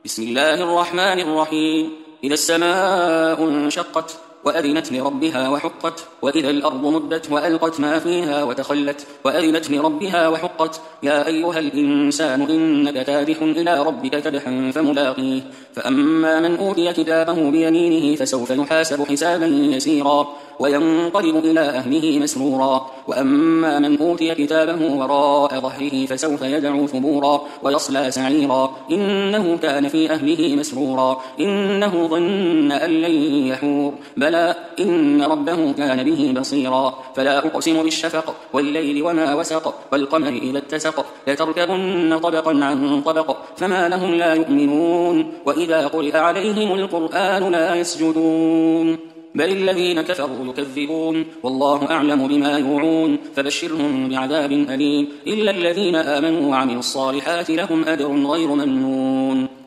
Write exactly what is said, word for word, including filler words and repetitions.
بسم الله الرحمن الرحيم. إذا السماء انشقت وأذنت لربها وحقت، وإذا الأرض مدت وألقت ما فيها وتخلت وأذنت لربها وحقت. يا أيها الإنسان إنك كادح إلى ربك كدحا فملاقيه. فأما من أوتي كتابه بيمينه فسوف يحاسب حسابا يسيرا وينقلب إلى أهله مسرورا. وأما من أوتي كتابه وراء ظهره فسوف يدعو ثبورا ويصلى سعيرا إنه كان في أهله مسرورا إنه ظن أن لن يحور بلى إن ربه كان به بصيرا. فلا أقسم بالشفق والليل وما وسق والقمر إذا اتسق لتركبن طبقا عن طبق فما لهم لا يؤمنون. وإذا قرئ عليهم القرآن لا يسجدون بل الذين كفروا يكذبون والله أعلم بما يوعون. فبشرهم بعذاب أليم إلا الذين آمنوا وعملوا الصالحات لهم أجر غير ممنون.